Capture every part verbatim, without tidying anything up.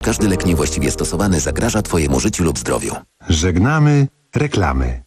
Każdy lek niewłaściwie stosowany zagraża Twojemu życiu lub zdrowiu. Żegnamy reklamy.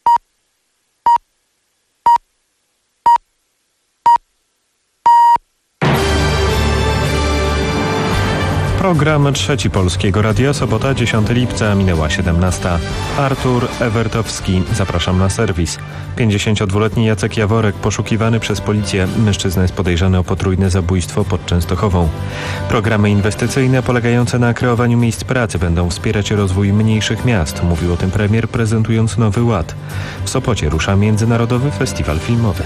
Program Trzeci Polskiego Radia, sobota dziesiątego lipca, minęła siedemnasta. Artur Ewertowski, zapraszam na serwis. pięćdziesięciodwuletni Jacek Jaworek, poszukiwany przez policję. Mężczyzna jest podejrzany o potrójne zabójstwo pod Częstochową. Programy inwestycyjne polegające na kreowaniu miejsc pracy będą wspierać rozwój mniejszych miast. Mówił o tym premier, prezentując Nowy Ład. W Sopocie rusza Międzynarodowy Festiwal Filmowy.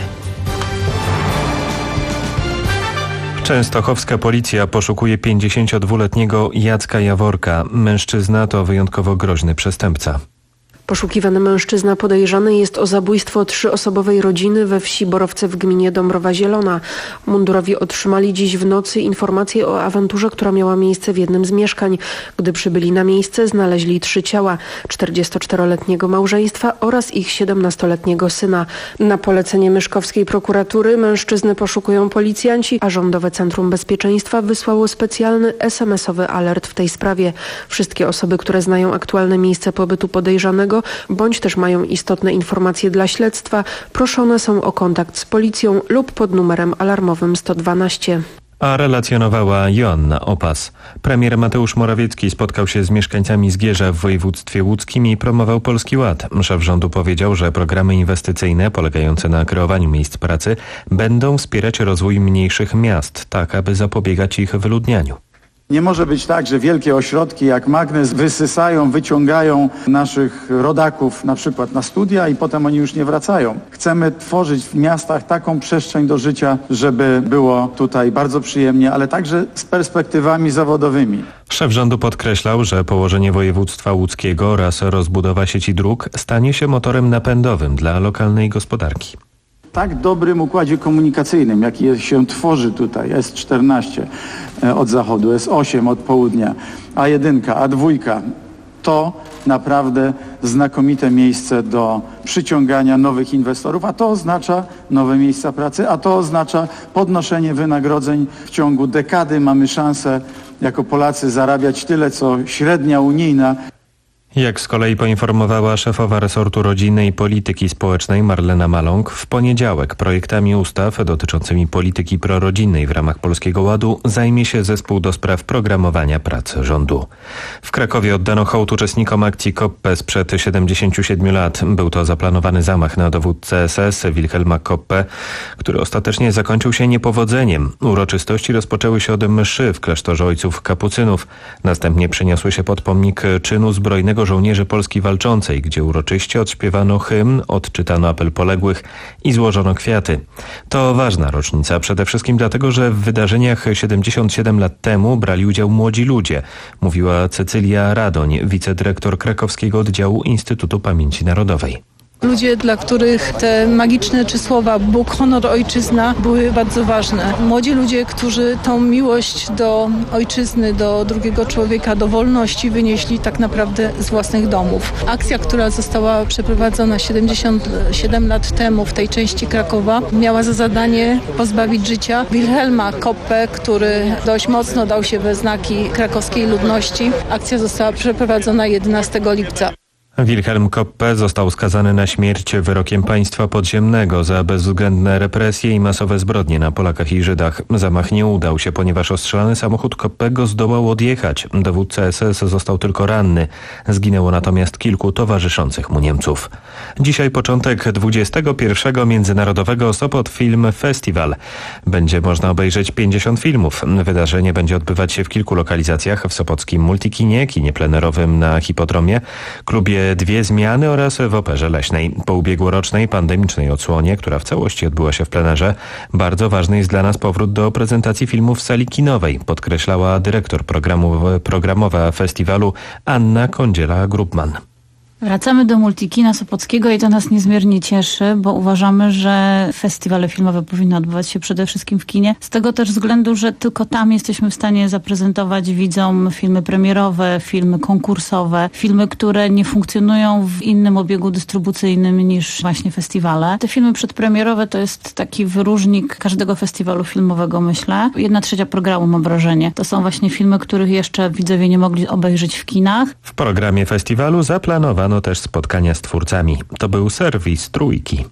Częstochowska policja poszukuje pięćdziesięciodwuletniego Jacka Jaworka. Mężczyzna to wyjątkowo groźny przestępca. Poszukiwany mężczyzna podejrzany jest o zabójstwo trzyosobowej rodziny we wsi Borowce w gminie Dąbrowa Zielona. Mundurowi otrzymali dziś w nocy informację o awanturze, która miała miejsce w jednym z mieszkań. Gdy przybyli na miejsce, znaleźli trzy ciała: czterdziestoczteroletniego małżeństwa oraz ich siedemnastoletniego syna. Na polecenie myszkowskiej prokuratury mężczyznę poszukują policjanci, a Rządowe Centrum Bezpieczeństwa wysłało specjalny es em esowy alert w tej sprawie. Wszystkie osoby, które znają aktualne miejsce pobytu podejrzanego bądź też mają istotne informacje dla śledztwa, proszone są o kontakt z policją lub pod numerem alarmowym sto dwanaście. A relacjonowała Joanna Opas. Premier Mateusz Morawiecki spotkał się z mieszkańcami Zgierza w województwie łódzkim i promował Polski Ład. Szef rządu powiedział, że programy inwestycyjne polegające na kreowaniu miejsc pracy będą wspierać rozwój mniejszych miast, tak aby zapobiegać ich wyludnianiu. Nie może być tak, że wielkie ośrodki jak magnes wysysają, wyciągają naszych rodaków na przykład na studia i potem oni już nie wracają. Chcemy tworzyć w miastach taką przestrzeń do życia, żeby było tutaj bardzo przyjemnie, ale także z perspektywami zawodowymi. Szef rządu podkreślał, że położenie województwa łódzkiego oraz rozbudowa sieci dróg stanie się motorem napędowym dla lokalnej gospodarki. Tak dobrym układzie komunikacyjnym, jaki się tworzy tutaj, es czternaście od zachodu, es osiem od południa, a jeden, a dwa, to naprawdę znakomite miejsce do przyciągania nowych inwestorów, a to oznacza nowe miejsca pracy, a to oznacza podnoszenie wynagrodzeń. W ciągu dekady mamy szansę jako Polacy zarabiać tyle, co średnia unijna. Jak z kolei poinformowała szefowa resortu rodziny i polityki społecznej Marlena Maląg, w poniedziałek projektami ustaw dotyczącymi polityki prorodzinnej w ramach Polskiego Ładu zajmie się zespół do spraw programowania pracy rządu. W Krakowie oddano hołd uczestnikom akcji Koppe sprzed siedemdziesięciu siedmiu lat. Był to zaplanowany zamach na dowódcę es es Wilhelma Koppe, który ostatecznie zakończył się niepowodzeniem. Uroczystości rozpoczęły się od mszy w klasztorze ojców kapucynów. Następnie przeniosły się pod pomnik czynu zbrojnego żołnierzy Polski Walczącej, gdzie uroczyście odśpiewano hymn, odczytano apel poległych i złożono kwiaty. To ważna rocznica, przede wszystkim dlatego, że w wydarzeniach siedemdziesiąt siedem lat temu brali udział młodzi ludzie, mówiła Cecylia Radoń, wicedyrektor krakowskiego oddziału Instytutu Pamięci Narodowej. Ludzie, dla których te magiczne trzy słowa Bóg, honor, ojczyzna były bardzo ważne. Młodzi ludzie, którzy tą miłość do ojczyzny, do drugiego człowieka, do wolności wynieśli tak naprawdę z własnych domów. Akcja, która została przeprowadzona siedemdziesiąt siedem lat temu w tej części Krakowa, miała za zadanie pozbawić życia Wilhelma Koppe, który dość mocno dał się we znaki krakowskiej ludności. Akcja została przeprowadzona jedenastego lipca. Wilhelm Koppe został skazany na śmierć wyrokiem państwa podziemnego za bezwzględne represje i masowe zbrodnie na Polakach i Żydach. Zamach nie udał się, ponieważ ostrzelany samochód Koppego zdołał odjechać. Dowódca es es został tylko ranny. Zginęło natomiast kilku towarzyszących mu Niemców. Dzisiaj początek dwudziestego pierwszego Międzynarodowego Sopot Film Festival. Będzie można obejrzeć pięćdziesiąt filmów. Wydarzenie będzie odbywać się w kilku lokalizacjach: w sopockim Multikinie, kinie plenerowym na Hipodromie, klubie Dwie Zmiany oraz w Operze Leśnej. Po ubiegłorocznej pandemicznej odsłonie, która w całości odbyła się w plenerze, bardzo ważny jest dla nas powrót do prezentacji filmów w sali kinowej, podkreślała dyrektor programu, programowa festiwalu Anna Kądziela-Grupman. Wracamy do Multikina Sopockiego i to nas niezmiernie cieszy, bo uważamy, że festiwale filmowe powinny odbywać się przede wszystkim w kinie. Z tego też względu, że tylko tam jesteśmy w stanie zaprezentować widzom filmy premierowe, filmy konkursowe, filmy, które nie funkcjonują w innym obiegu dystrybucyjnym niż właśnie festiwale. Te filmy przedpremierowe to jest taki wyróżnik każdego festiwalu filmowego, myślę. Jedna trzecia programu, mam wrażenie. To są właśnie filmy, których jeszcze widzowie nie mogli obejrzeć w kinach. W programie festiwalu zaplanowano też spotkania z twórcami. To był serwis Trójki.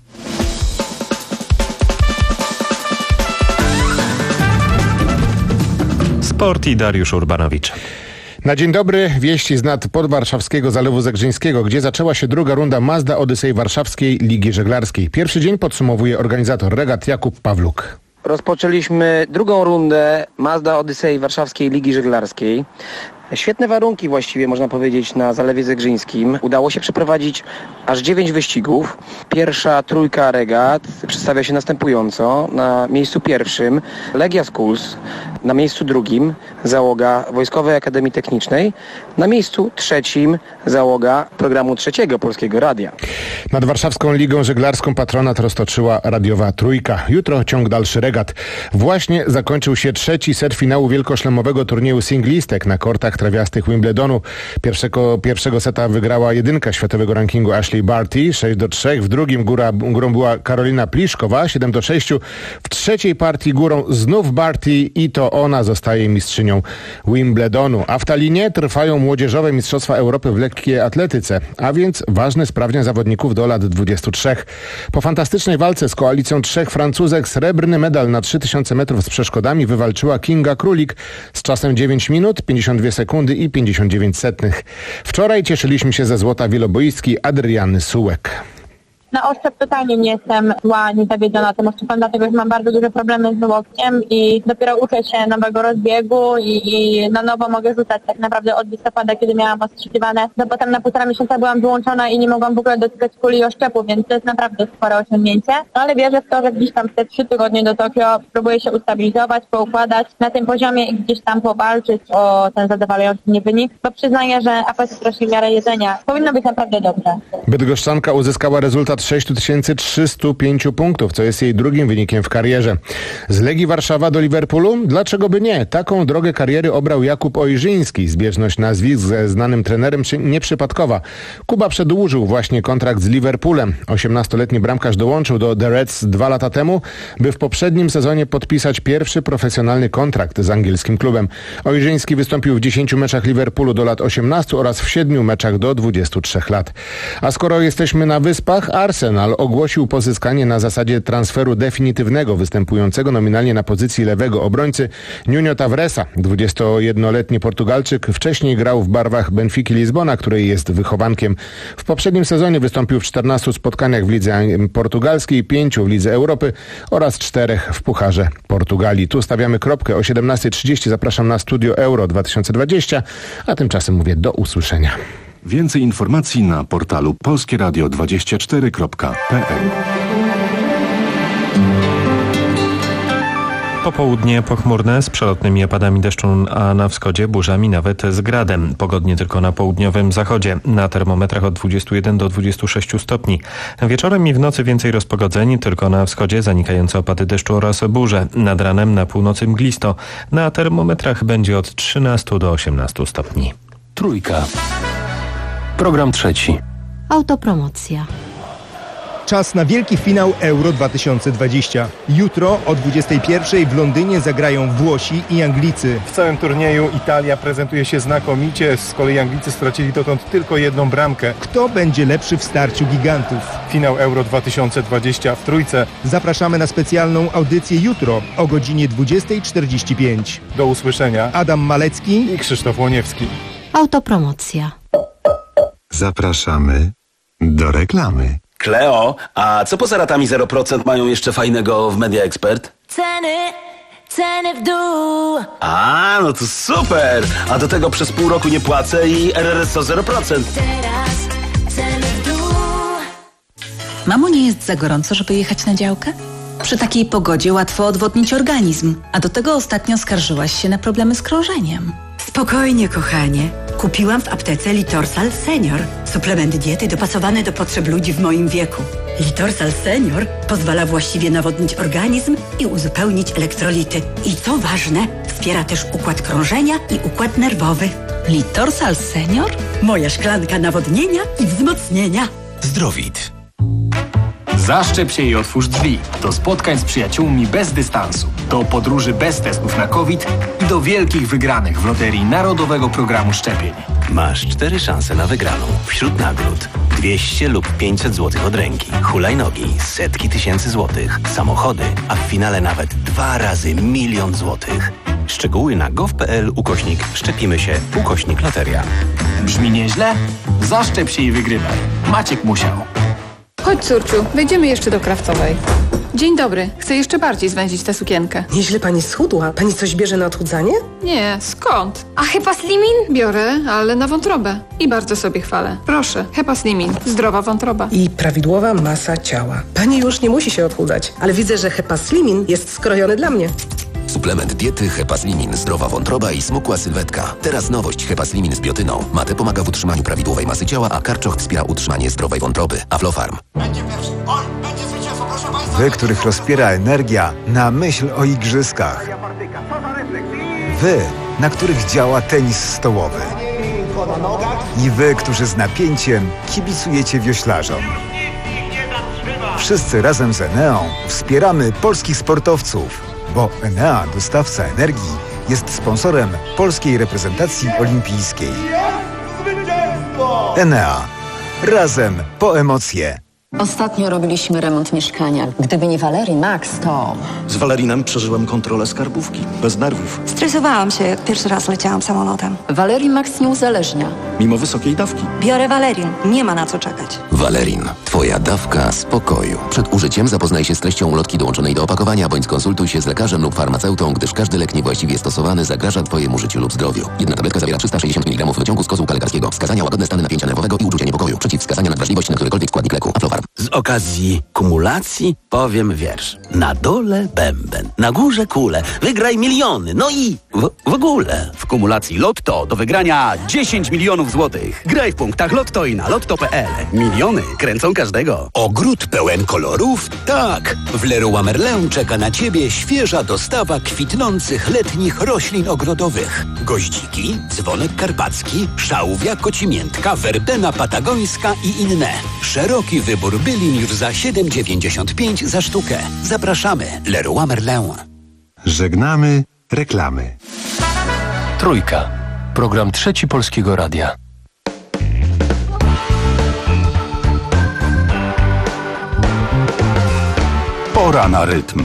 Sport i Dariusz Urbanowicz. Na dzień dobry, wieści z nad podwarszawskiego Zalewu Zegrzyńskiego, gdzie zaczęła się druga runda Mazda Odyssey Warszawskiej Ligi Żeglarskiej. Pierwszy dzień podsumowuje organizator regat Jakub Pawluk. Rozpoczęliśmy drugą rundę Mazda Odyssey Warszawskiej Ligi Żeglarskiej. Świetne warunki właściwie, można powiedzieć, na Zalewie Zegrzyńskim. Udało się przeprowadzić aż dziewięć wyścigów. Pierwsza trójka regat przedstawia się następująco. Na miejscu pierwszym Legia Schools, na miejscu drugim załoga Wojskowej Akademii Technicznej, na miejscu trzecim załoga programu trzeciego Polskiego Radia. Nad Warszawską Ligą Żeglarską patronat roztoczyła radiowa Trójka. Jutro ciąg dalszy regat. Właśnie zakończył się trzeci set finału wielkoszlemowego turnieju singlistek na kortach trawiastych Wimbledonu. Pierwszego, pierwszego seta wygrała jedynka światowego rankingu Ashley Barty sześć do trzech. W drugim góra, górą była Karolina Pliszkowa siedem do sześciu. W trzeciej partii górą znów Barty i to ona zostaje mistrzynią Wimbledonu. A w Tallinie trwają młodzieżowe Mistrzostwa Europy w lekkiej atletyce, a więc ważny sprawdzian zawodników do lat dwudziestu trzech. Po fantastycznej walce z koalicją trzech Francuzek srebrny medal na trzy tysiące metrów z przeszkodami wywalczyła Kinga Królik z czasem dziewięć minut, pięćdziesiąt dwie sekundy i pięćdziesiąt dziewięć setnych. Wczoraj cieszyliśmy się ze złota wieloboistki Adriany Sułek. Na oszczep totalnie nie jestem zła, nie zawiedziona tym oszczepem, dlatego że mam bardzo duże problemy z łokciem i dopiero uczę się nowego rozbiegu i, i na nowo mogę rzucać tak naprawdę od listopada, kiedy miałam ostrzykiwane. No potem na półtora miesiąca byłam wyłączona i nie mogłam w ogóle dotykać kuli i oszczepu, więc to jest naprawdę spore osiągnięcie. No ale wierzę w to, że gdzieś tam te trzy tygodnie do Tokio spróbuję się ustabilizować, poukładać na tym poziomie i gdzieś tam powalczyć o ten zadowalający mnie wynik, bo przyznaję, że apetyt rośnie w miarę jedzenia. Powinno być naprawdę dobrze. Bydgoszczanka uzyskała rezultat sześć tysięcy trzysta pięć punktów, co jest jej drugim wynikiem w karierze. Z Legii Warszawa do Liverpoolu? Dlaczego by nie? Taką drogę kariery obrał Jakub Ojrzyński. Zbieżność nazwisk ze znanym trenerem nieprzypadkowa. Kuba przedłużył właśnie kontrakt z Liverpoolem. osiemnastoletni bramkarz dołączył do The Reds dwa lata temu, by w poprzednim sezonie podpisać pierwszy profesjonalny kontrakt z angielskim klubem. Ojrzyński wystąpił w dziesięciu meczach Liverpoolu do lat osiemnastu oraz w siedmiu meczach do dwudziestu trzech lat. A skoro jesteśmy na Wyspach, Arsenal ogłosił pozyskanie na zasadzie transferu definitywnego występującego nominalnie na pozycji lewego obrońcy Nuno Tavaresa. dwudziestojednoletni Portugalczyk wcześniej grał w barwach Benfiki Lizbona, której jest wychowankiem. W poprzednim sezonie wystąpił w czternastu spotkaniach w lidze portugalskiej, pięciu w Lidze Europy oraz czterech w Pucharze Portugalii. Tu stawiamy kropkę. O siedemnasta trzydzieści zapraszam na Studio Euro dwa tysiące dwadzieścia, a tymczasem mówię do usłyszenia. Więcej informacji na portalu polskie radio dwadzieścia cztery kropka p l. Popołudnie pochmurne z przelotnymi opadami deszczu, a na wschodzie burzami nawet z gradem. Pogodnie tylko na południowym zachodzie. Na termometrach od dwudziestu jeden do dwudziestu sześciu stopni. Wieczorem i w nocy więcej rozpogodzeń, tylko na wschodzie zanikające opady deszczu oraz burze. Nad ranem na północy mglisto. Na termometrach będzie od trzynastu do osiemnastu stopni. Trójka. Program trzeci. Autopromocja. Czas na wielki finał Euro dwa tysiące dwadzieścia. Jutro o dwudziestej pierwszej w Londynie zagrają Włosi i Anglicy. W całym turnieju Italia prezentuje się znakomicie, z kolei Anglicy stracili dotąd tylko jedną bramkę. Kto będzie lepszy w starciu gigantów? Finał Euro dwa tysiące dwadzieścia w Trójce. Zapraszamy na specjalną audycję jutro o godzinie dwudziestej czterdzieści pięć. Do usłyszenia. Adam Malecki i Krzysztof Łoniewski. Autopromocja. Zapraszamy do reklamy. Kleo, a co poza ratami zero procent mają jeszcze fajnego w Media Expert? Ceny, ceny w dół. A, no to super! A do tego przez pół roku nie płacę i R R S O zero procent. Teraz ceny w dół. Mamo, nie jest za gorąco, żeby jechać na działkę? Przy takiej pogodzie łatwo odwodnić organizm, a do tego ostatnio skarżyłaś się na problemy z krążeniem. Spokojnie, kochanie. Kupiłam w aptece Litorsal Senior. Suplement diety dopasowany do potrzeb ludzi w moim wieku. Litorsal Senior pozwala właściwie nawodnić organizm i uzupełnić elektrolity. I co ważne, wspiera też układ krążenia i układ nerwowy. Litorsal Senior? Moja szklanka nawodnienia i wzmocnienia. Zdrowit. Zaszczep się i otwórz drzwi. Do spotkań z przyjaciółmi bez dystansu. Do podróży bez testów na COVID i do wielkich wygranych w loterii Narodowego Programu Szczepień. Masz cztery szanse na wygraną. Wśród nagród dwieście lub pięćset złotych od ręki, hulajnogi, setki tysięcy złotych, samochody, a w finale nawet dwa razy milion złotych. Szczegóły na gov.pl ukośnik szczepimy się ukośnik loteria. Brzmi nieźle? Zaszczep się i wygrywaj. Maciek musiał. Chodź, córciu, wejdziemy jeszcze do Krawcowej. Dzień dobry, chcę jeszcze bardziej zwęzić tę sukienkę. Nieźle pani schudła. Pani coś bierze na odchudzanie? Nie, skąd? A Hepa Slimin? Biorę, ale na wątrobę. I bardzo sobie chwalę. Proszę, Hepa Slimin, zdrowa wątroba. I prawidłowa masa ciała. Pani już nie musi się odchudzać, ale widzę, że Hepa Slimin jest skrojony dla mnie. Suplement diety Hepa Slimin, zdrowa wątroba i smukła sylwetka. Teraz nowość Hepa Slimin z biotyną. Mate pomaga w utrzymaniu prawidłowej masy ciała, a karczoch wspiera utrzymanie zdrowej wątroby. Aflofarm. Wy, których rozpiera energia na myśl o igrzyskach. Wy, na których działa tenis stołowy. I wy, którzy z napięciem kibicujecie wioślarzom. Wszyscy razem z Eneą wspieramy polskich sportowców, bo Enea, dostawca energii, jest sponsorem polskiej reprezentacji olimpijskiej. Enea. Razem po emocje. Ostatnio robiliśmy remont mieszkania. Gdyby nie Valerii Max, to... Z Valorinem przeżyłem kontrolę skarbówki. Bez nerwów. Stresowałam się, jak pierwszy raz leciałam samolotem. Valerii Max nie uzależnia. Mimo wysokiej dawki. Biorę Valerin. Nie ma na co czekać. Valerin. Twoja dawka spokoju. Przed użyciem zapoznaj się z treścią ulotki dołączonej do opakowania, bądź skonsultuj się z lekarzem lub farmaceutą, gdyż każdy lek niewłaściwie stosowany zagraża Twojemu życiu lub zdrowiu. Jedna tabletka zawiera trzysta sześćdziesiąt miligramów wyciągu z kozłka lekarskiego. Wskazania: łagodne stany napięcia nerwowego i uczucie niepokoju. Przeciwwskazania: nadwrażliwość na którykolwiek składnik leku. Aflofarm. Z okazji kumulacji powiem wiersz. Na dole bęben, na górze kule. Wygraj miliony, no i w, w ogóle. W kumulacji Lotto do wygrania dziesięć milionów złotych. Graj w punktach Lotto i na lotto kropka p l. Miliony kręcą każdego. Ogród pełen kolorów? Tak. W Leroy Merlin czeka na Ciebie świeża dostawa kwitnących letnich roślin ogrodowych. Goździki, dzwonek karpacki, szałwia, kocimiętka, werbena patagońska i inne. Szeroki wybór bylin już za siedem dziewięćdziesiąt pięć za sztukę. Zapraszamy. Leroy Merlin. Żegnamy reklamy. Trójka. Program Trzeci Polskiego Radia. Pora na rytm.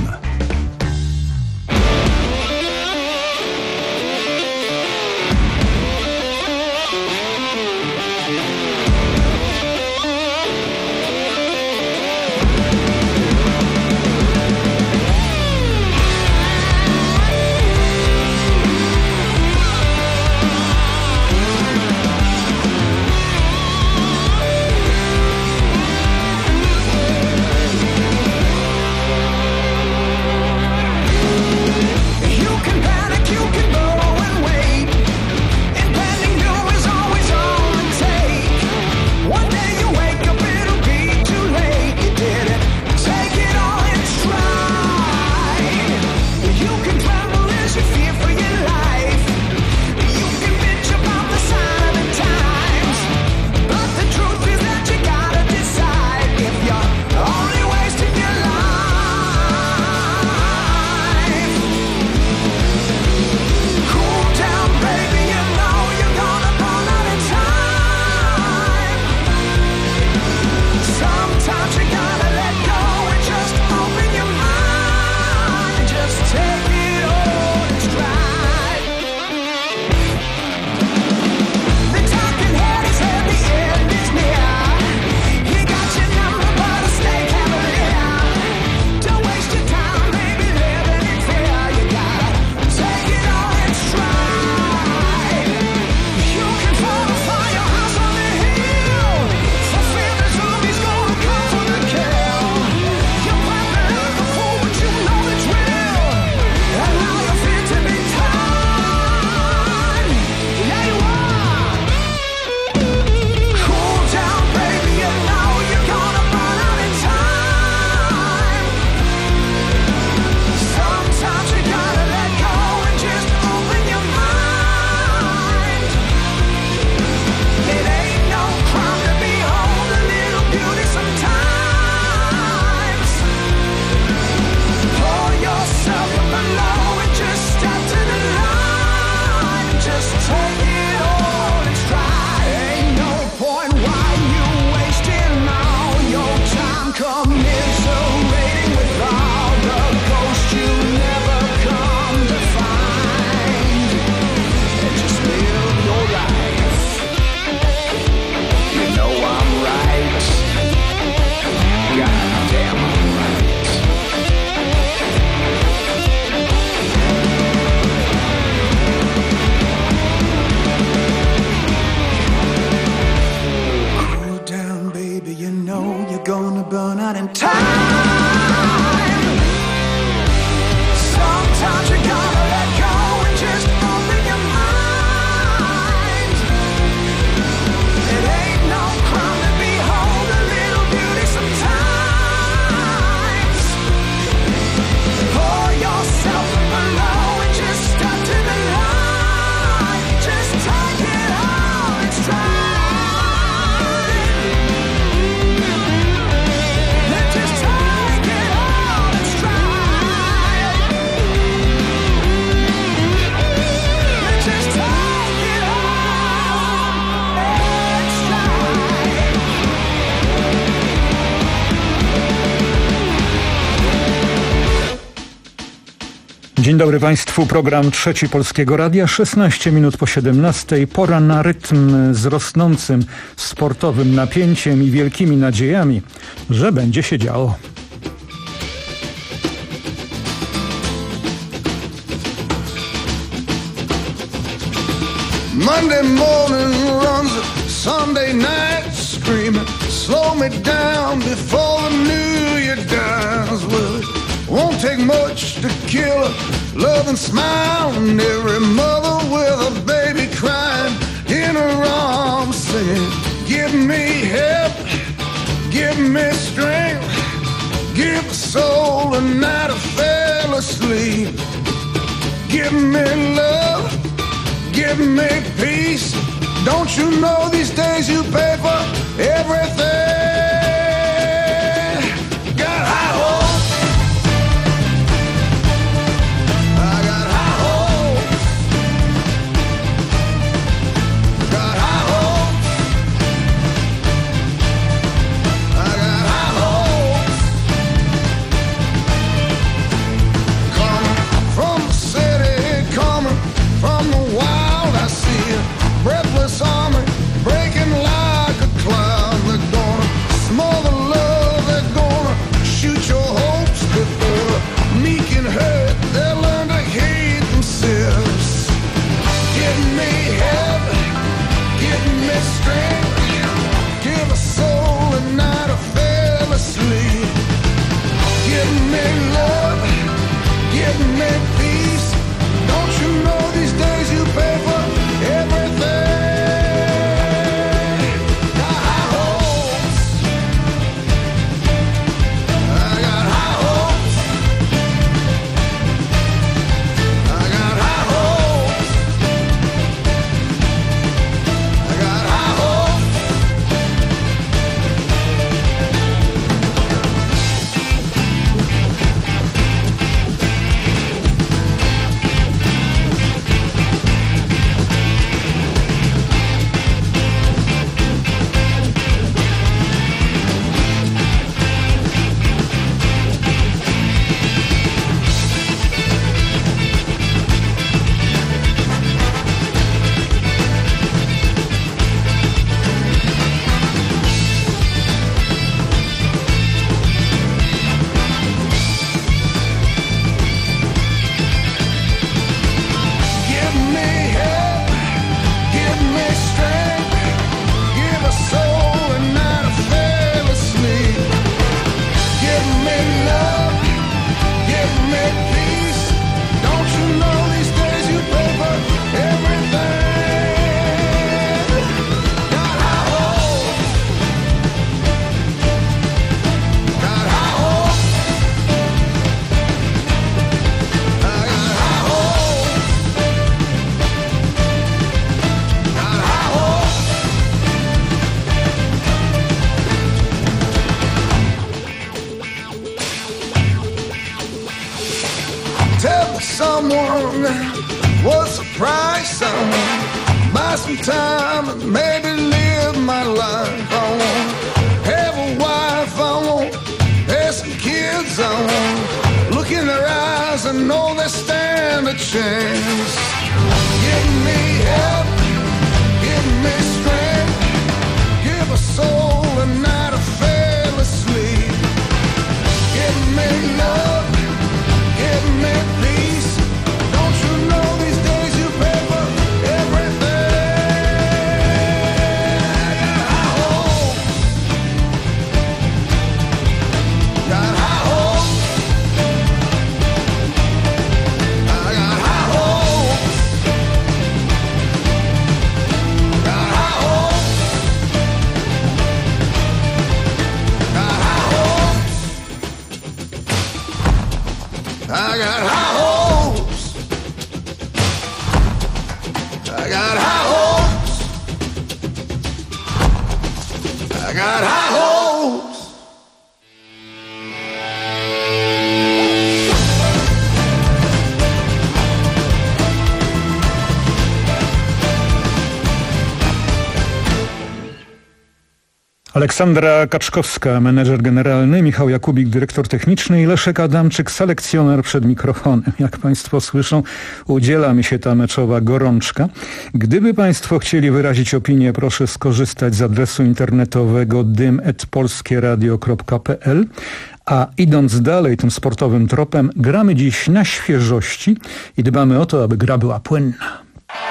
Dzień dobry Państwu, program Trzeci Polskiego Radia, szesnaście minut po siedemnastej. Pora na rytm z rosnącym sportowym napięciem i wielkimi nadziejami, że będzie się działo. Monday morning runs a Sunday night screaming, slow me down before the new year dies. Well, it won't take much to kill a loving smile, and every mother with a baby crying in her arms singing, give me help, give me strength, give a soul a night I fell asleep, give me love, give me peace. Don't you know these days you pay for everything? Got high hopes, I got high hopes, got high hopes, I got high hopes. Coming from the city, coming from the wild, I see a breathless army breaking like a cloud. They're gonna smother love, they're gonna shoot your hopes before the meek and hurt. They'll learn to hate themselves. Give me help, give me strength, give a soul a night I fell asleep. Give me love, give me peace. Don't you know these days you pay for everything? Got high hopes, I got high hopes, I got high hopes, I got high hopes. Give me help, give me strength, give a soul a night I fell asleep. Give me love, give me peace. Don't you know these days you pay for everything? Got high hopes, got high hopes, I got high hopes. Tell someone what's the price I want. Buy some time and maybe live my life. I want have a wife, I want have some kids, I want look in their eyes and know they stand a chance. Give me help, give me strength, give a soul a night I fell asleep. Give me love, give me peace. Don't you know these days you pay for everything? Got high hopes, I got high hopes, got high hopes, got high hopes, I got high hopes, I got high hopes, I got high hopes. Aleksandra Kaczkowska, menedżer generalny, Michał Jakubik, dyrektor techniczny i Leszek Adamczyk, selekcjoner przed mikrofonem. Jak Państwo słyszą, udziela mi się ta meczowa gorączka. Gdyby Państwo chcieli wyrazić opinię, proszę skorzystać z adresu internetowego dym at polskieradio kropka p l. A idąc dalej tym sportowym tropem, gramy dziś na świeżości i dbamy o to, aby gra była płynna.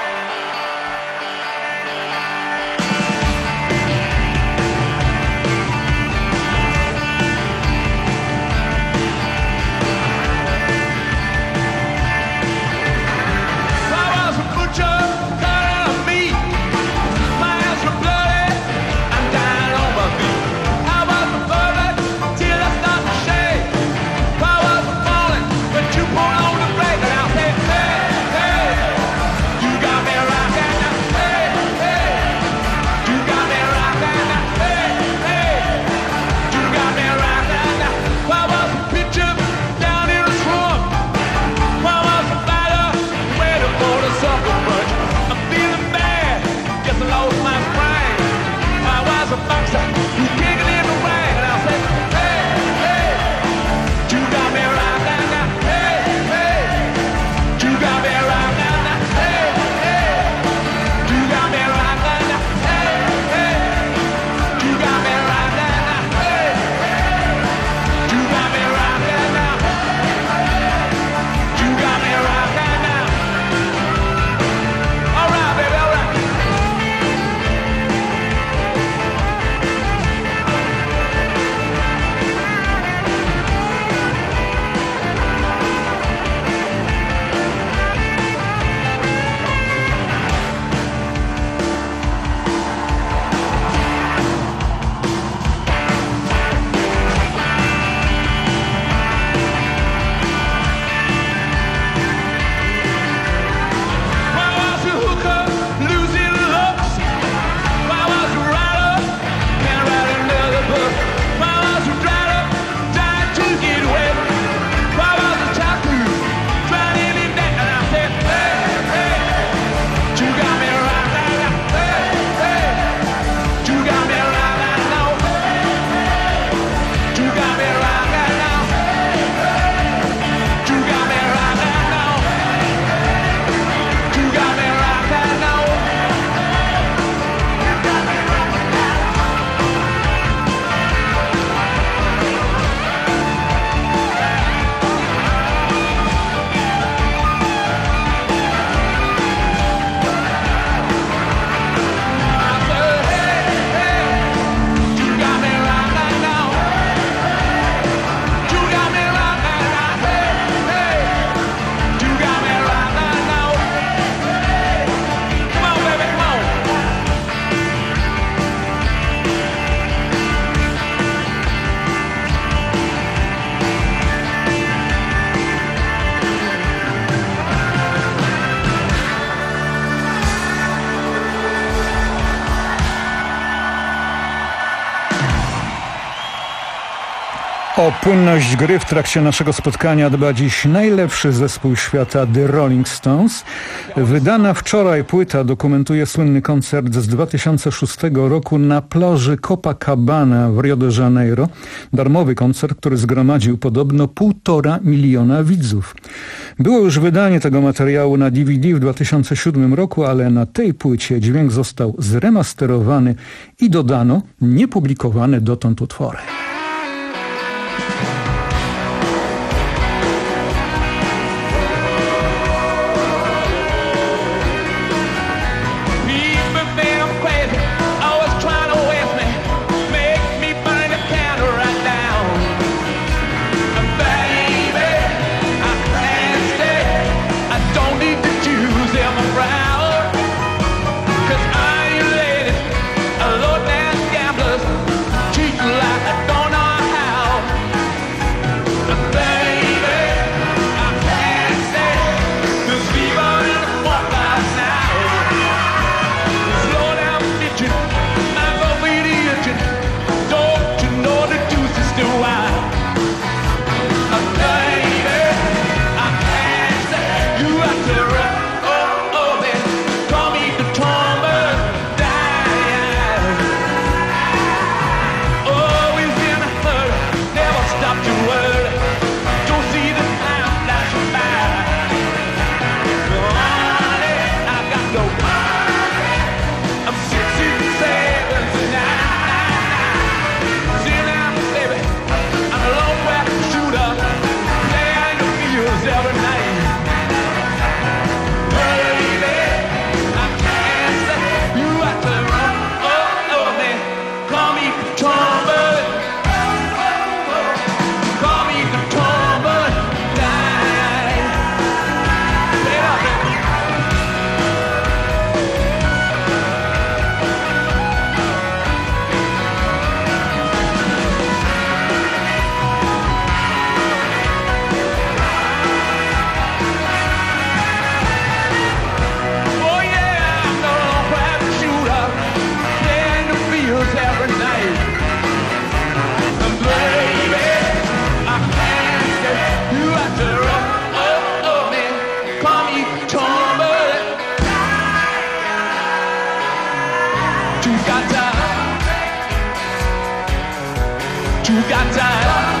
O płynność gry w trakcie naszego spotkania dba dziś najlepszy zespół świata The Rolling Stones. Wydana wczoraj płyta dokumentuje słynny koncert z dwa tysiące szóstego roku na plaży Copacabana w Rio de Janeiro. Darmowy koncert, który zgromadził podobno półtora miliona widzów. Było już wydanie tego materiału na D V D w dwa tysiące siódmym roku, ale na tej płycie dźwięk został zremasterowany i dodano niepublikowane dotąd utwory. Don't You got time. You got time.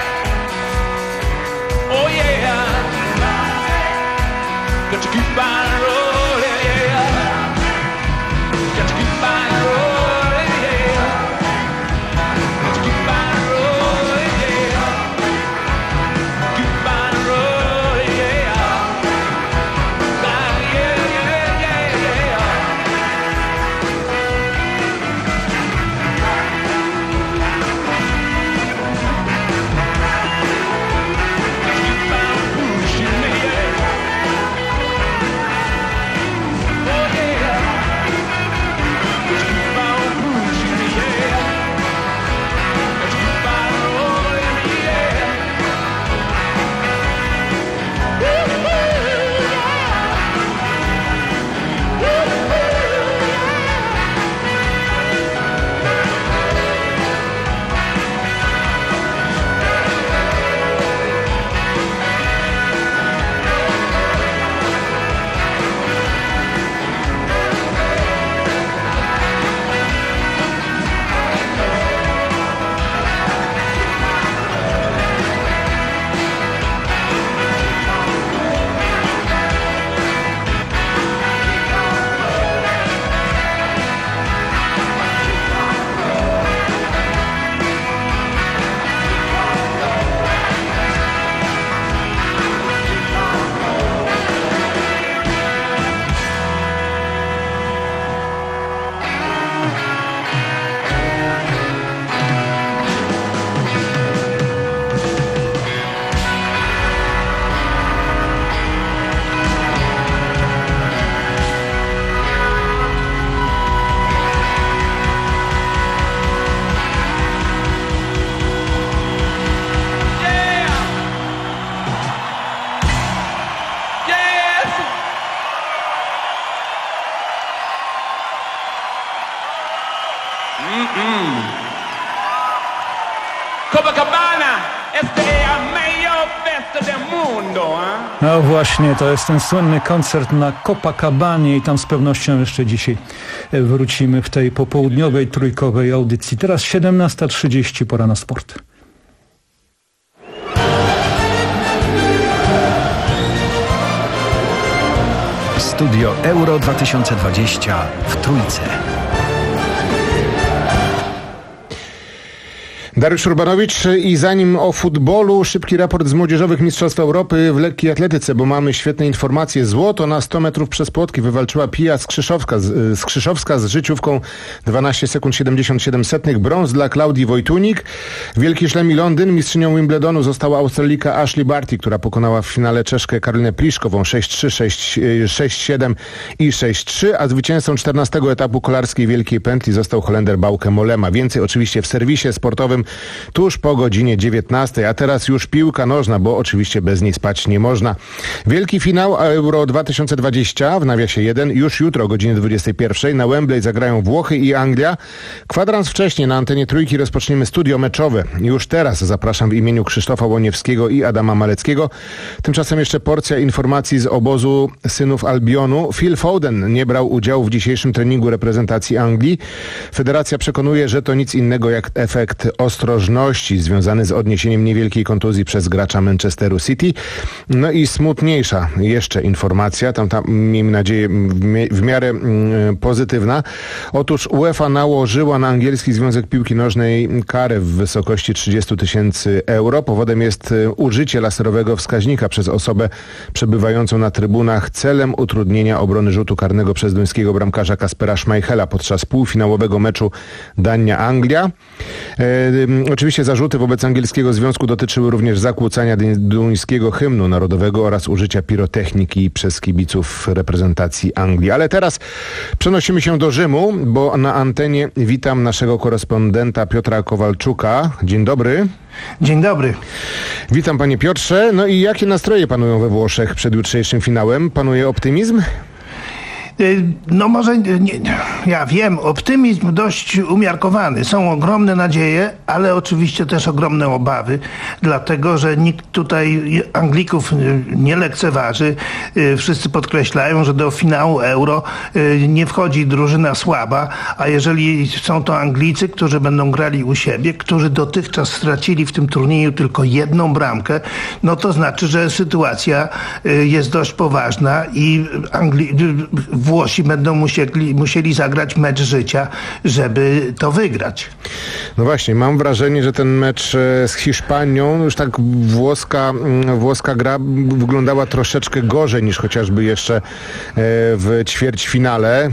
Oh yeah. Got to keep on rolling, yeah. Got to keep on rolling, yeah. Got to keep on rolling, yeah. Keep on rolling, yeah. Ah, yeah, yeah, yeah, yeah. Keep on pushing me, yeah. Mm-mm. Copacabana, este es el mayor festa del mundo, eh? No właśnie, to jest ten słynny koncert na Copacabanie i tam z pewnością jeszcze dzisiaj wrócimy w tej popołudniowej, trójkowej audycji. Teraz siedemnasta trzydzieści, pora na sport. Studio Euro dwa tysiące dwadzieścia w Trójce. Dariusz Urbanowicz i zanim o futbolu, szybki raport z Młodzieżowych Mistrzostw Europy w lekkiej atletyce, bo mamy świetne informacje. Złoto na sto metrów przez płotki wywalczyła Pia Skrzyszowska z, Skrzyszowska z życiówką dwanaście sekund siedemdziesiąt siedem setnych. Brąz dla Klaudii Wojtunik. Wielki Szlem i Londyn. Mistrzynią Wimbledonu została Australijka Ashley Barty, która pokonała w finale Czeszkę Karolinę Pliszkową sześć trzy, sześć siedem i sześć trzy, a zwycięzcą czternastego etapu kolarskiej Wielkiej Pętli został Holender Bauke Mollema. Więcej oczywiście w serwisie sportowym tuż po godzinie dziewiętnastej, a teraz już piłka nożna, bo oczywiście bez niej spać nie można. Wielki finał Euro dwa tysiące dwadzieścia w nawiasie jeden już jutro o godzinie dwudziestej pierwszej. Na Wembley zagrają Włochy i Anglia. Kwadrans wcześniej na antenie Trójki rozpoczniemy studio meczowe. Już teraz zapraszam w imieniu Krzysztofa Łoniewskiego i Adama Maleckiego. Tymczasem jeszcze porcja informacji z obozu synów Albionu. Phil Foden nie brał udziału w dzisiejszym treningu reprezentacji Anglii. Federacja przekonuje, że to nic innego jak efekt ostrożności związany z odniesieniem niewielkiej kontuzji przez gracza Manchesteru City. No i smutniejsza jeszcze informacja, tam, tam miejmy nadzieję w miarę mm, pozytywna. Otóż UEFA nałożyła na angielski Związek Piłki Nożnej karę w wysokości trzydzieści tysięcy euro. Powodem jest użycie laserowego wskaźnika przez osobę przebywającą na trybunach celem utrudnienia obrony rzutu karnego przez duńskiego bramkarza Kaspera Schmeichela podczas półfinałowego meczu Dania-Anglia. E, oczywiście zarzuty wobec angielskiego związku dotyczyły również zakłócania duńskiego hymnu narodowego oraz użycia pirotechniki przez kibiców reprezentacji Anglii. Ale teraz przenosimy się do Rzymu, bo na antenie witam naszego korespondenta Piotra Kowalczuka. Dzień dobry. Dzień dobry. Witam panie Piotrze. No i jakie nastroje panują we Włoszech przed jutrzejszym finałem? Panuje optymizm? No może, nie, ja wiem, optymizm dość umiarkowany. Są ogromne nadzieje, ale oczywiście też ogromne obawy, dlatego że nikt tutaj Anglików nie lekceważy. Wszyscy podkreślają, że do finału Euro nie wchodzi drużyna słaba, a jeżeli są to Anglicy, którzy będą grali u siebie, którzy dotychczas stracili w tym turnieju tylko jedną bramkę, no to znaczy, że sytuacja jest dość poważna i Angli- Włosi będą musieli, musieli zagrać mecz życia, żeby to wygrać. No właśnie, mam wrażenie, że ten mecz z Hiszpanią, już tak włoska, włoska gra wyglądała troszeczkę gorzej niż chociażby jeszcze w ćwierćfinale.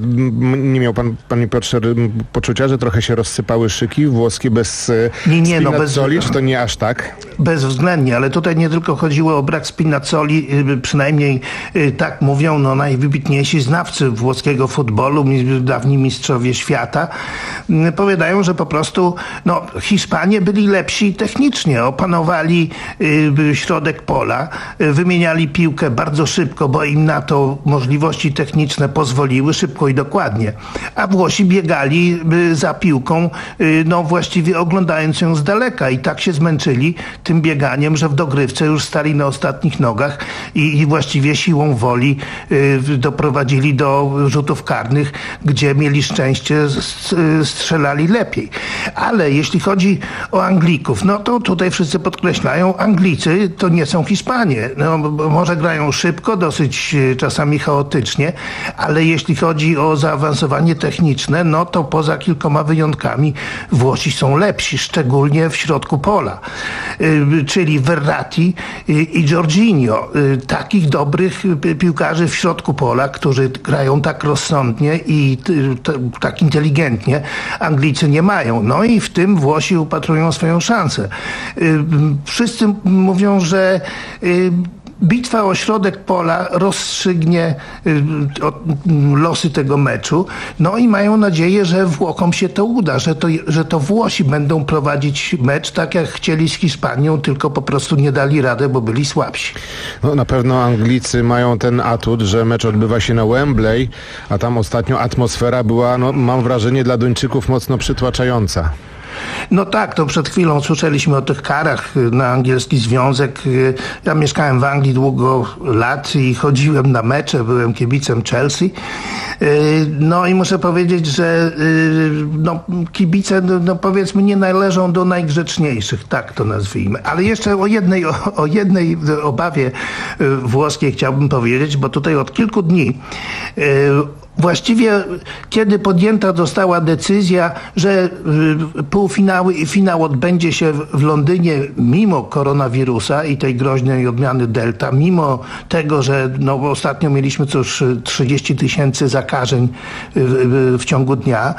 Nie miał pan, panie Piotrze, poczucia, że trochę się rozsypały szyki włoskie bez nie, nie, no bez, Spinazzoli, czy to nie aż tak? Bezwzględnie, ale tutaj nie tylko chodziło o brak Spinazzoli, przynajmniej tak mówią no, najwybitniejsi znawcy włoskiego futbolu, dawni mistrzowie świata. Powiadają, że po prostu no, Hiszpanie byli lepsi technicznie, opanowali y, środek pola, y, wymieniali piłkę bardzo szybko, bo im na to możliwości techniczne pozwoliły, szybko i dokładnie. A Włosi biegali y, za piłką, y, no właściwie oglądając ją z daleka i tak się zmęczyli tym bieganiem, że w dogrywce już stali na ostatnich nogach i, i właściwie siłą woli y, doprowadzili do rzutów karnych, gdzie mieli szczęście, strzelali lepiej. Ale jeśli chodzi o Anglików, no to tutaj wszyscy podkreślają, Anglicy to nie są Hiszpanie. No, może grają szybko, dosyć czasami chaotycznie, ale jeśli chodzi o zaawansowanie techniczne, no to poza kilkoma wyjątkami Włosi są lepsi, szczególnie w środku pola. Czyli Verratti i Jorginho. Takich dobrych piłkarzy w środku pola, którzy grają tak rozsądnie i tak inteligentnie, Anglicy nie mają. No i w tym Włosi upatrują swoją szansę. Wszyscy mówią, że bitwa o środek pola rozstrzygnie losy tego meczu. No i mają nadzieję, że Włochom się to uda, że to, że to Włosi będą prowadzić mecz tak jak chcieli z Hiszpanią, tylko po prostu nie dali rady, bo byli słabsi. No na pewno Anglicy mają ten atut, że mecz odbywa się na Wembley, a tam ostatnio atmosfera była, no, mam wrażenie, dla Duńczyków mocno przytłaczająca. No tak, to przed chwilą słyszeliśmy o tych karach na angielski związek. Ja mieszkałem w Anglii długo lat i chodziłem na mecze, byłem kibicem Chelsea. No i muszę powiedzieć, że no, kibice, no powiedzmy, nie należą do najgrzeczniejszych, tak to nazwijmy. Ale jeszcze o jednej, o, o jednej obawie włoskiej chciałbym powiedzieć, bo tutaj od kilku dni właściwie kiedy podjęta została decyzja, że półfinały i finał odbędzie się w Londynie mimo koronawirusa i tej groźnej odmiany Delta, mimo tego, że no, ostatnio mieliśmy cóż trzydzieści tysięcy zakażeń w ciągu dnia,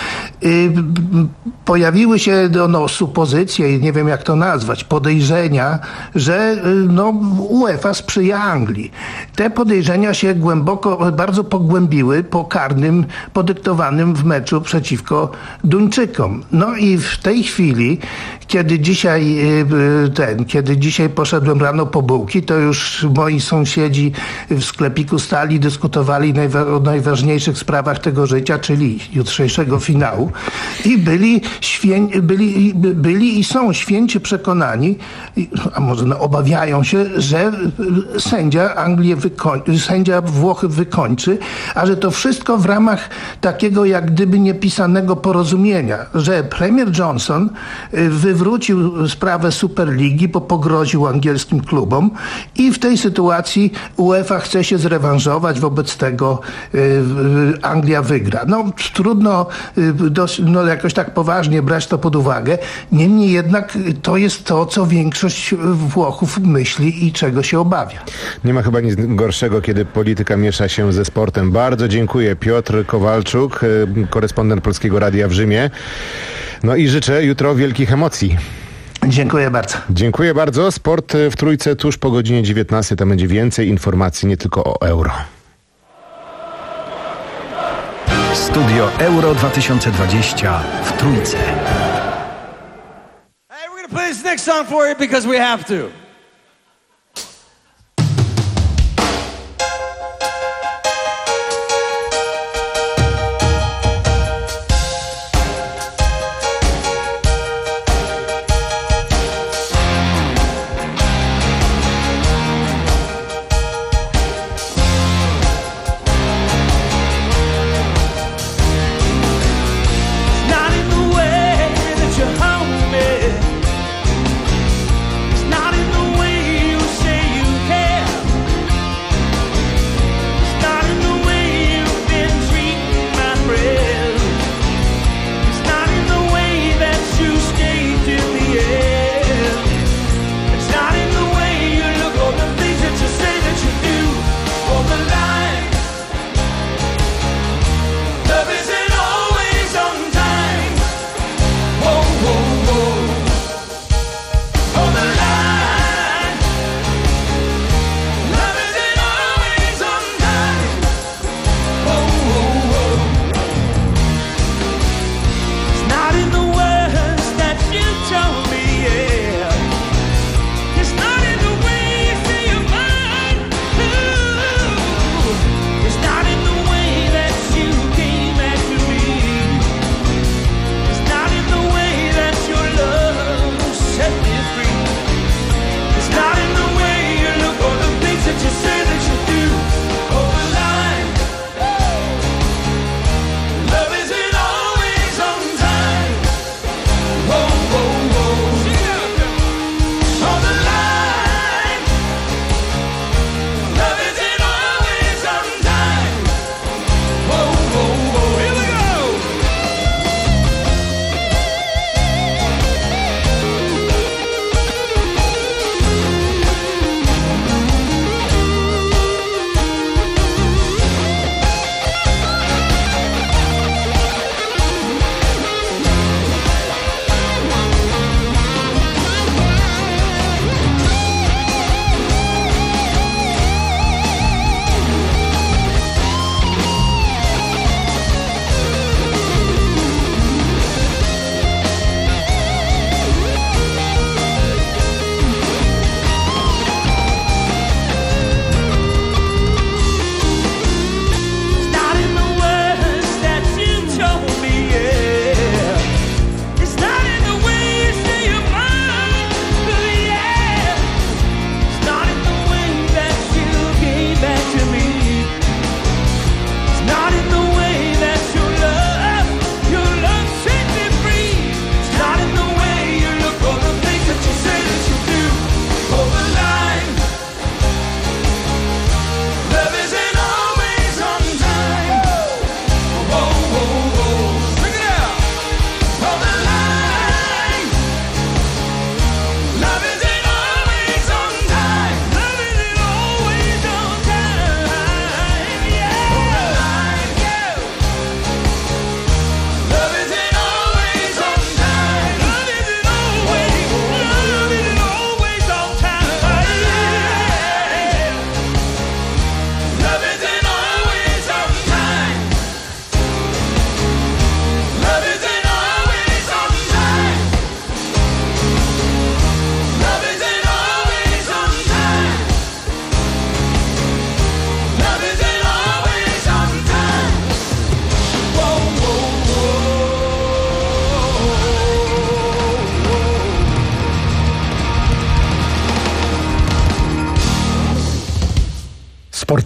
pojawiły się no, supozycje, nie wiem jak to nazwać, podejrzenia, że no, UEFA sprzyja Anglii. Te podejrzenia się głęboko, bardzo pogłębiły po karnym podyktowanym w meczu przeciwko Duńczykom. No i w tej chwili, kiedy dzisiaj ten, kiedy dzisiaj poszedłem rano po bułki, to już moi sąsiedzi w sklepiku stali, dyskutowali najwa- o najważniejszych sprawach tego życia, czyli jutrzejszego finału i byli, świę- byli, byli i są święcie przekonani, a może no, obawiają się, że sędzia Anglię wykoń- sędzia Włochy wykończy, a że to wszystko w ramach takiego jak gdyby niepisanego porozumienia, że premier Johnson wywrócił sprawę Superligi, bo pogroził angielskim klubom i w tej sytuacji UEFA chce się zrewanżować, wobec tego Anglia wygra. No trudno dość, no, jakoś tak poważnie brać to pod uwagę, niemniej jednak to jest to, co większość Włochów myśli i czego się obawia. Nie ma chyba nic gorszego, kiedy polityka miesza się ze sportem. Bardzo dziękuję. Piotr Kowalczuk, korespondent Polskiego Radia w Rzymie. No i życzę jutro wielkich emocji. Dziękuję bardzo. Dziękuję bardzo. Sport w Trójce tuż po godzinie dziewiętnastej. Tam będzie więcej informacji, nie tylko o euro. Studio Euro dwa tysiące dwadzieścia w Trójce. Hey, we're gonna play this next song for you because we have to.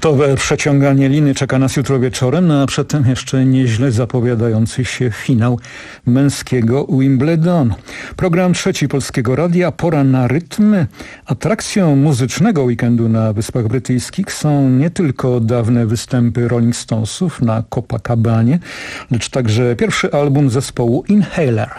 Sportowe przeciąganie liny czeka nas jutro wieczorem, no a przedtem jeszcze nieźle zapowiadający się finał męskiego Wimbledon. Program Trzeci Polskiego Radia, pora na rytm. Atrakcją muzycznego weekendu na Wyspach Brytyjskich są nie tylko dawne występy Rolling Stonesów na Copacabanie, lecz także pierwszy album zespołu Inhaler.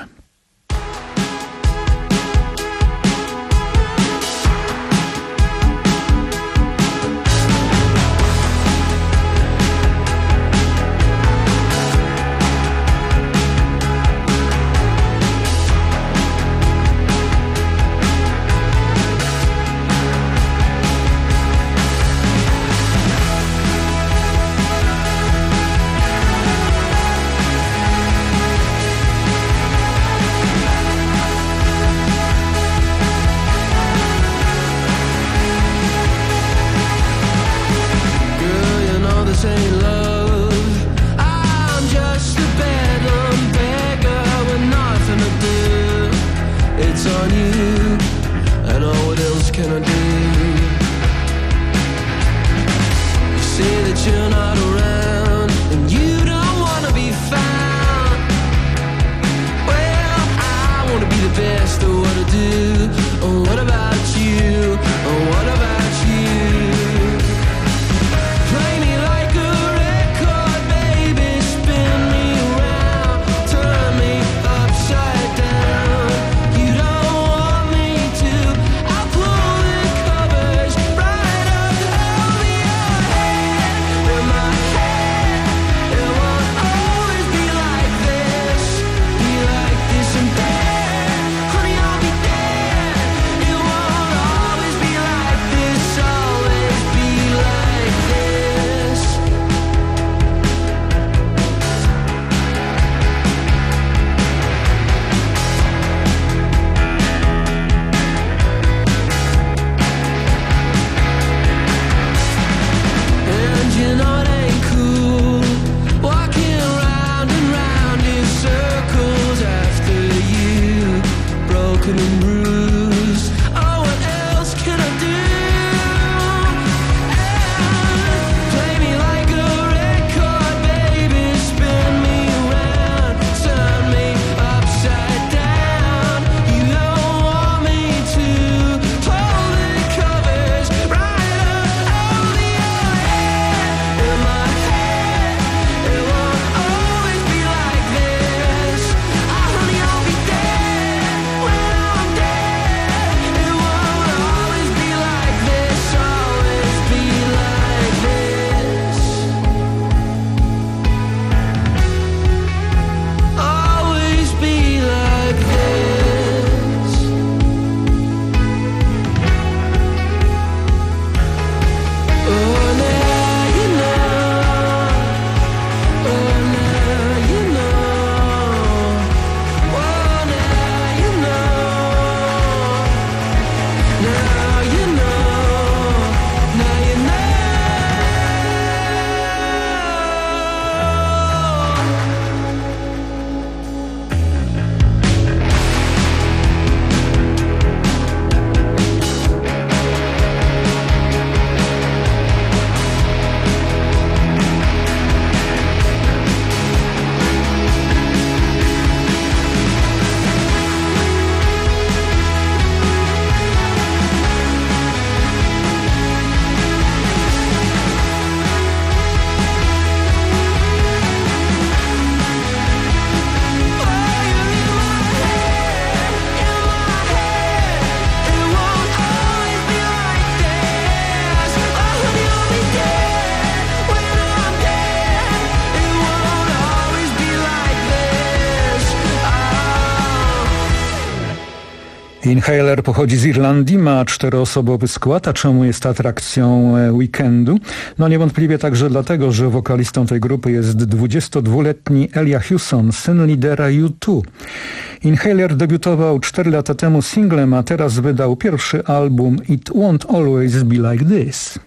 Inhaler pochodzi z Irlandii, ma czteroosobowy skład, a czemu jest atrakcją weekendu? No niewątpliwie także dlatego, że wokalistą tej grupy jest dwudziestodwuletni Elijah Hewson, syn lidera U dwa. Inhaler debiutował cztery lata temu singlem, a teraz wydał pierwszy album It Won't Always Be Like This.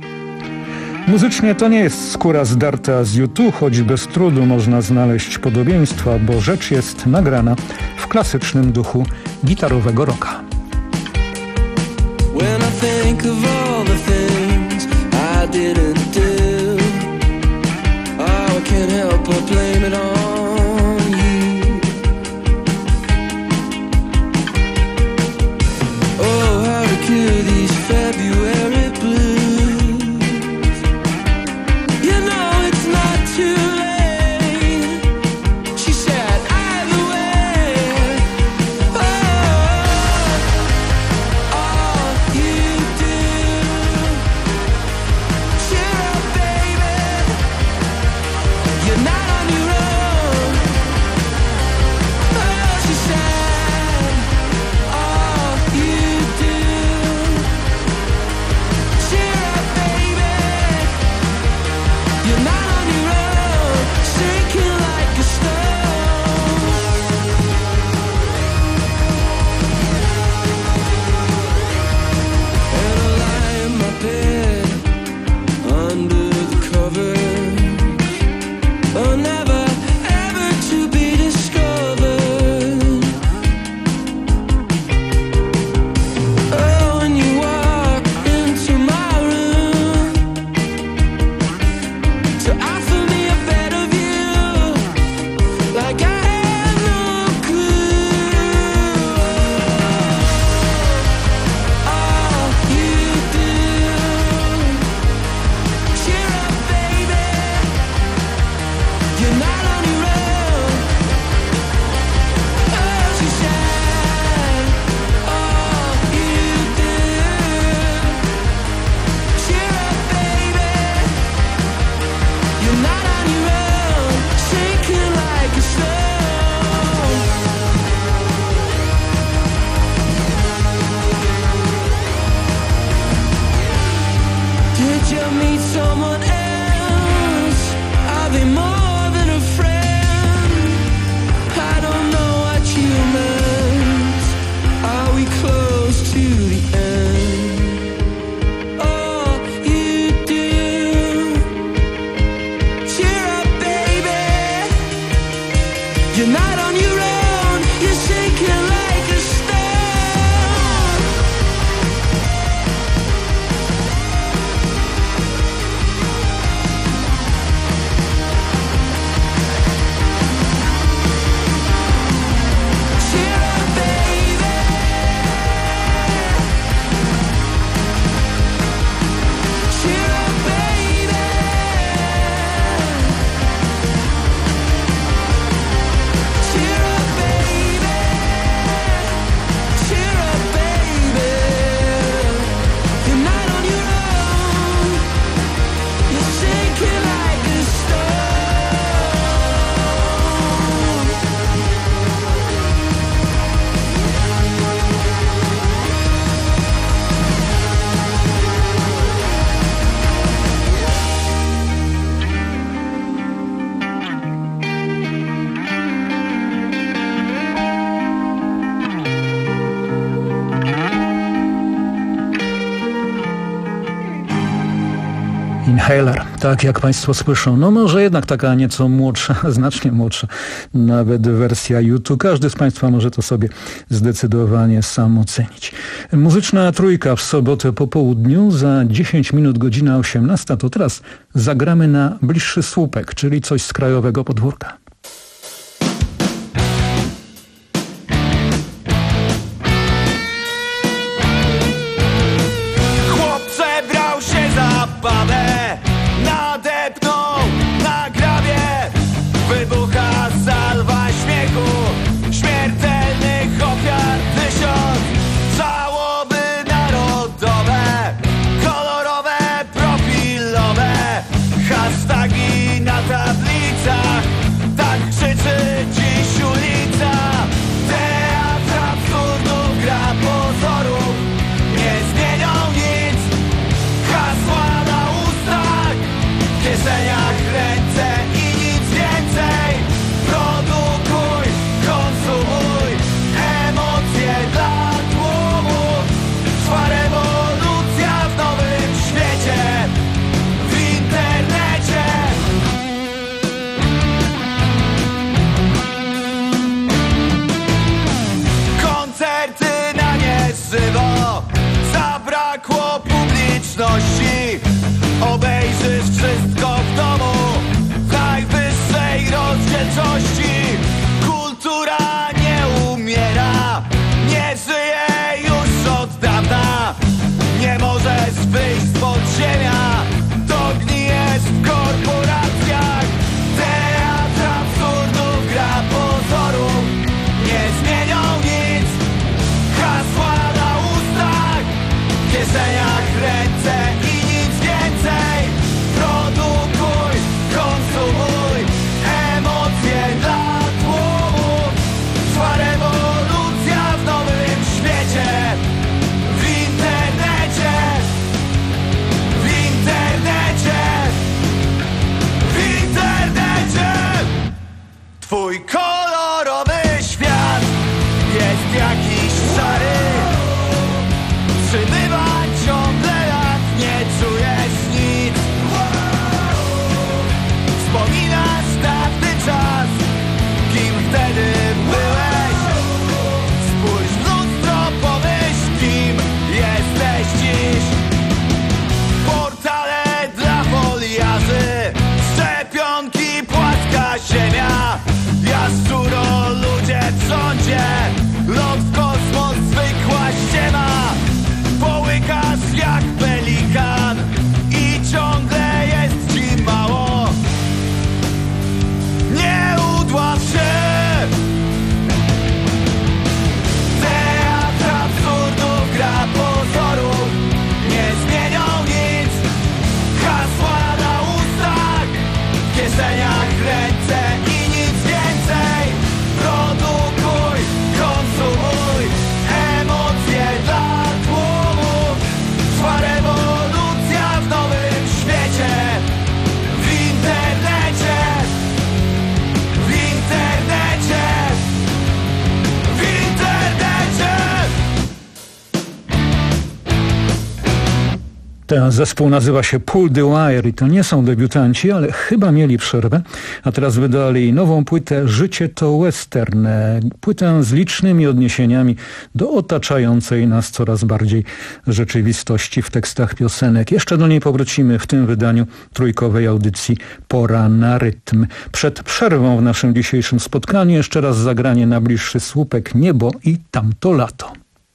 Muzycznie to nie jest skóra zdarta z U dwa, choć bez trudu można znaleźć podobieństwa, bo rzecz jest nagrana w klasycznym duchu gitarowego rocka. When I think of all the things I didn't do, can't help but blame it on you. Oh, how to cure these February blues. You know it's not too late, she said, either way. Oh, all you do, cheer up, baby. You're not on your own. Oh, she said, all you do, cheer up, baby. You're not on your own, sinking like a stone. And I lie in my bed under the covers, oh, never ever to be discovered. Oh, when you walk into my room to offer me a better view, like I had no clue. All you do, cheer up, baby. You're not on your own. Oh, she said, all you do, cheer up, baby. You're not on your own, sinking like a stone. Did you meet someone else? Are they more than a friend? I don't know what you meant. Are we close to the end? All you do, cheer up, baby. You're not on your own, you're sinking like a stone. Cheer up, baby. Cheer up, baby. Cheer up, baby. Cheer up, baby. You're not on your own. You're sinking like a stone. Inhaler, tak jak Państwo słyszą. No może jednak taka nieco młodsza, znacznie młodsza, nawet wersja YouTube. Każdy z Państwa może to sobie zdecydowanie sam ocenić. Muzyczna trójka w sobotę po południu, za dziesięć minut godzina osiemnasta, to teraz zagramy na bliższy słupek, czyli coś z krajowego podwórka. Chłop przebrał się za babę, nadepnął na grabie, wybucha salwa śmiechu, śmiertelnych ofiar tysiąc, żałoby narodowe, kolorowe, profilowe, hasztagi na tablicach, tak krzyczy dziś ulica. Teatr absurdów, gra pozorów, nie zmienią nic, hasła na ustach, w kieszeniach ręce i nic więcej. Produkuj, konsumuj, emocje dla tłumu, trwa rewolucja w nowym świecie, w internecie. Koncerty na nieżywo, zabrakło publiczności, obejrzysz wszystko w domu, w najwyższym Ten zespół nazywa się Pull the Wire i to nie są debiutanci, ale chyba mieli przerwę, a teraz wydali nową płytę Życie to Western. Płytę z licznymi odniesieniami do otaczającej nas coraz bardziej rzeczywistości w tekstach piosenek. Jeszcze do niej powrócimy w tym wydaniu trójkowej audycji Pora na rytm. Przed przerwą w naszym dzisiejszym spotkaniu jeszcze raz zagranie na bliższy słupek Niebo i tamto lato.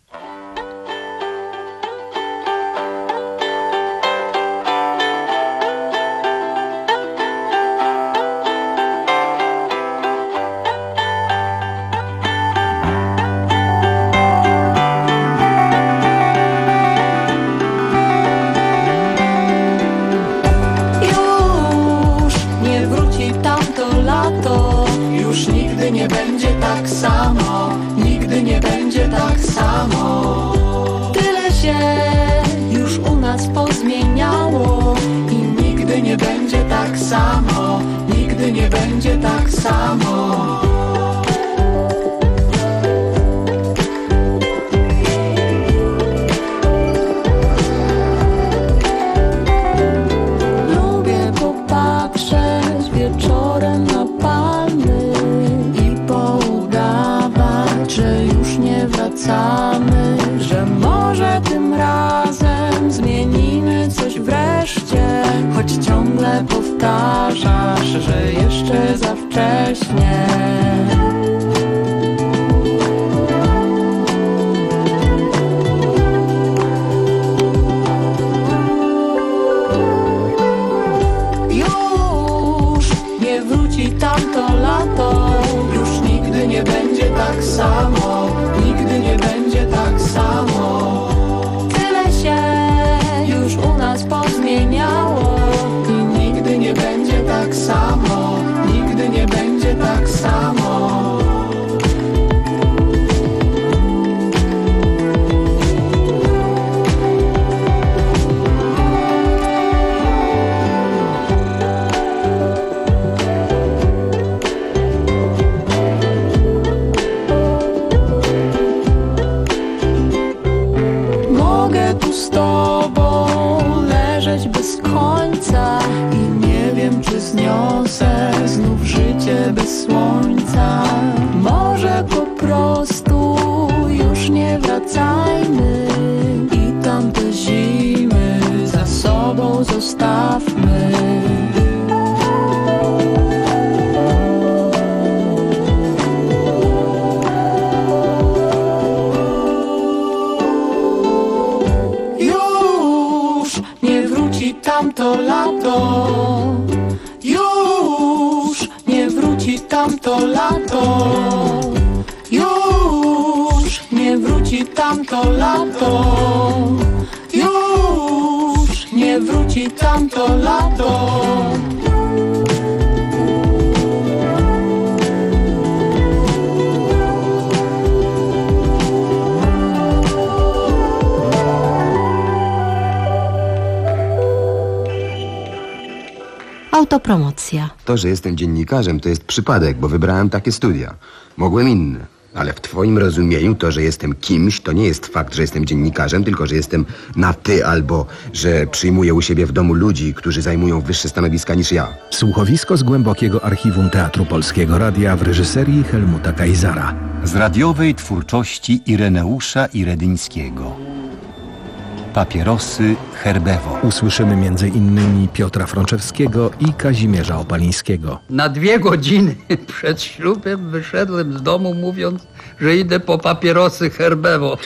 Autopromocja. To, że jestem dziennikarzem, to jest przypadek, bo wybrałem takie studia. Mogłem inne. Ale w twoim rozumieniu to, że jestem kimś, to nie jest fakt, że jestem dziennikarzem, tylko że jestem na ty albo że przyjmuję u siebie w domu ludzi, którzy zajmują wyższe stanowiska niż ja. Słuchowisko z głębokiego archiwum Teatru Polskiego Radia w reżyserii Helmuta Kaisara. Z radiowej twórczości Ireneusza Iredyńskiego. Papierosy Herbewo. Usłyszymy między innymi Piotra Frączewskiego i Kazimierza Opalińskiego. Na dwie godziny przed ślubem wyszedłem z domu, mówiąc, że idę po papierosy Herbewo.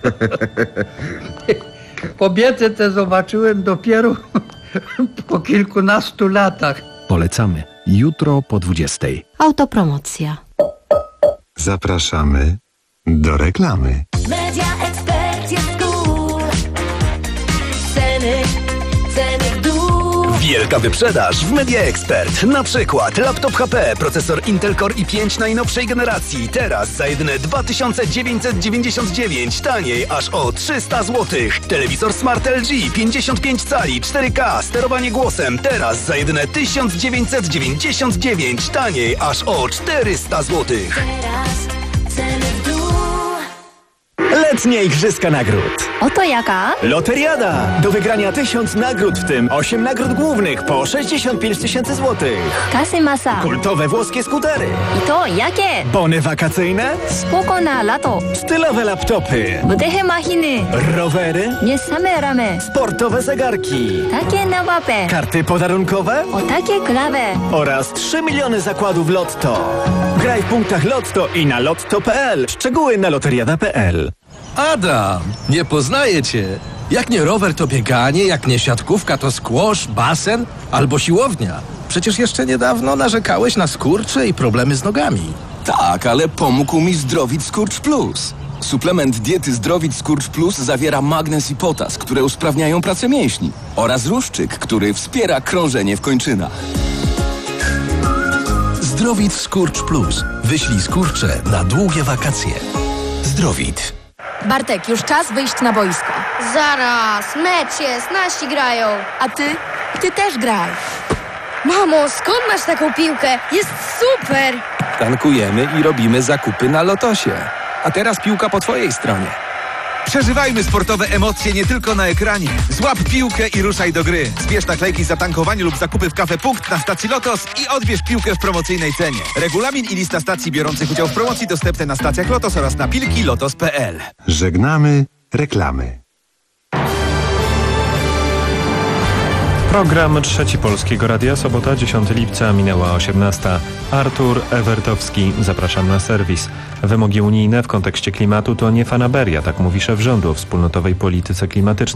Kobiety te zobaczyłem dopiero po kilkunastu latach. Polecamy. Jutro po dwudziestej. Autopromocja. Zapraszamy do reklamy. Media Expert jest cool. Ceny, ceny w dół. Wielka wyprzedaż w Media Expert. Na przykład laptop H P, procesor Intel Core i pięć najnowszej generacji. Teraz za jedyne dwa tysiące dziewięćset dziewięćdziesiąt dziewięć, taniej aż o trzysta złotych. Telewizor Smart L G pięćdziesiąt pięć cali, cztery K, sterowanie głosem. Teraz za jedyne tysiąc dziewięćset dziewięćdziesiąt dziewięć, taniej aż o czterysta złotych. Teraz ceny w dół. Letnie Igrzyska Nagród. Oto jaka? Loteriada! Do wygrania tysiąc nagród, w tym osiem nagród głównych po sześćdziesiąt pięć tysięcy złotych. Kasy masa. Kultowe włoskie skutery. I to jakie? Bony wakacyjne. Spoko na lato. Stylowe laptopy. Wydechy machiny. Rowery. Nie same ramy. Sportowe zegarki. Takie na łapę. Karty podarunkowe. O takie klawe. Oraz trzy miliony zakładów Lotto. Graj w punktach Lotto i na lotto kropka p l. Szczegóły na loteriada kropka p l. Adam, nie poznaję cię. Jak nie rower, to bieganie, jak nie siatkówka, to squash, basen albo siłownia. Przecież jeszcze niedawno narzekałeś na skurcze i problemy z nogami. Tak, ale pomógł mi Zdrowit Skurcz Plus. Suplement diety Zdrowit Skurcz Plus zawiera magnez i potas, które usprawniają pracę mięśni, oraz ruszczyk, który wspiera krążenie w kończynach. Zdrowit Skurcz Plus. Wyślij skurcze na długie wakacje. Zdrowit. Bartek, już czas wyjść na boisko. Zaraz, mecz jest, nasi grają. A ty? Ty też graj. Mamo, skąd masz taką piłkę? Jest super! Tankujemy i robimy zakupy na Lotosie. A teraz piłka po twojej stronie. Przeżywajmy sportowe emocje nie tylko na ekranie. Złap piłkę i ruszaj do gry. Zbierz naklejki za tankowanie lub zakupy w Cafe Punkt na stacji Lotos i odbierz piłkę w promocyjnej cenie. Regulamin i lista stacji biorących udział w promocji dostępne na stacjach Lotos oraz na pilki lotos kropka p l. Żegnamy reklamy. Program Trzeci Polskiego Radia, sobota dziesiątego lipca, minęła osiemnasta. Artur Ewertowski, zapraszam na serwis. Wymogi unijne w kontekście klimatu to nie fanaberia, tak mówi szef rządu o wspólnotowej polityce klimatycznej.